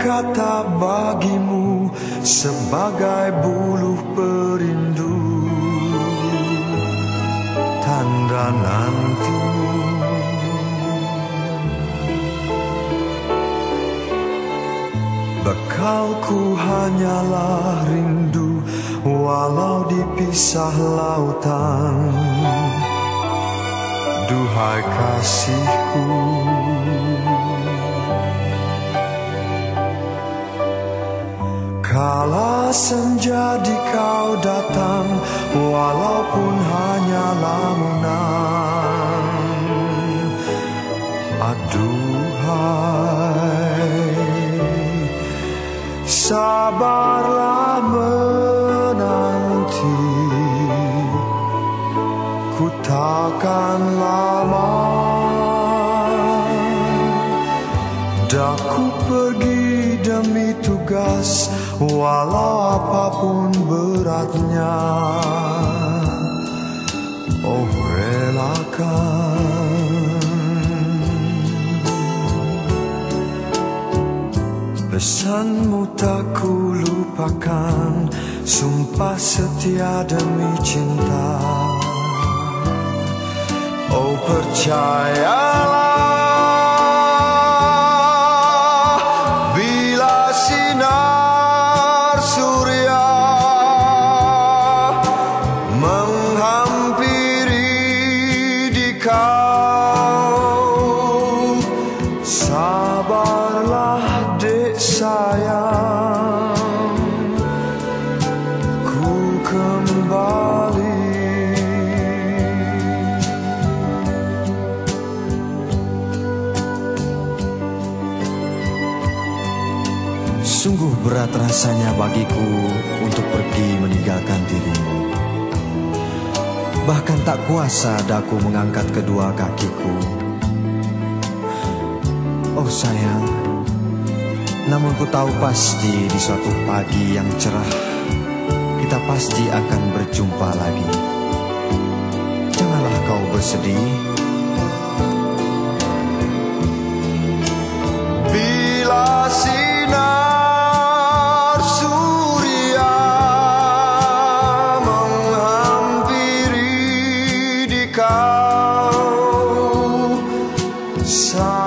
berkata bagimu sebagai buluh perindu, tanda nantimu. Bekalku hanyalah rindu, walau dipisah lautan. Duhai kasihku, kala senja di kau datang, walaupun hanya lamunan. Aduhai, sabarlah menanti, ku takkan lama. Daku pergi demi tugas, walau apapun beratnya. Oh, relakan. Pesanmu tak ku lupakan, sumpah setia demi cinta. Oh, percayalah, bila sinar surya menghampiri di kau, sabarlah dek sayang, ku kembali. Sungguh berat rasanya bagiku untuk pergi meninggalkan dirimu. Bahkan tak kuasa daku mengangkat kedua kakiku. Oh sayang, namun ku tahu pasti di suatu pagi yang cerah kita pasti akan berjumpa lagi. Janganlah kau bersedih. Bila sinar surya menghampiri di kau,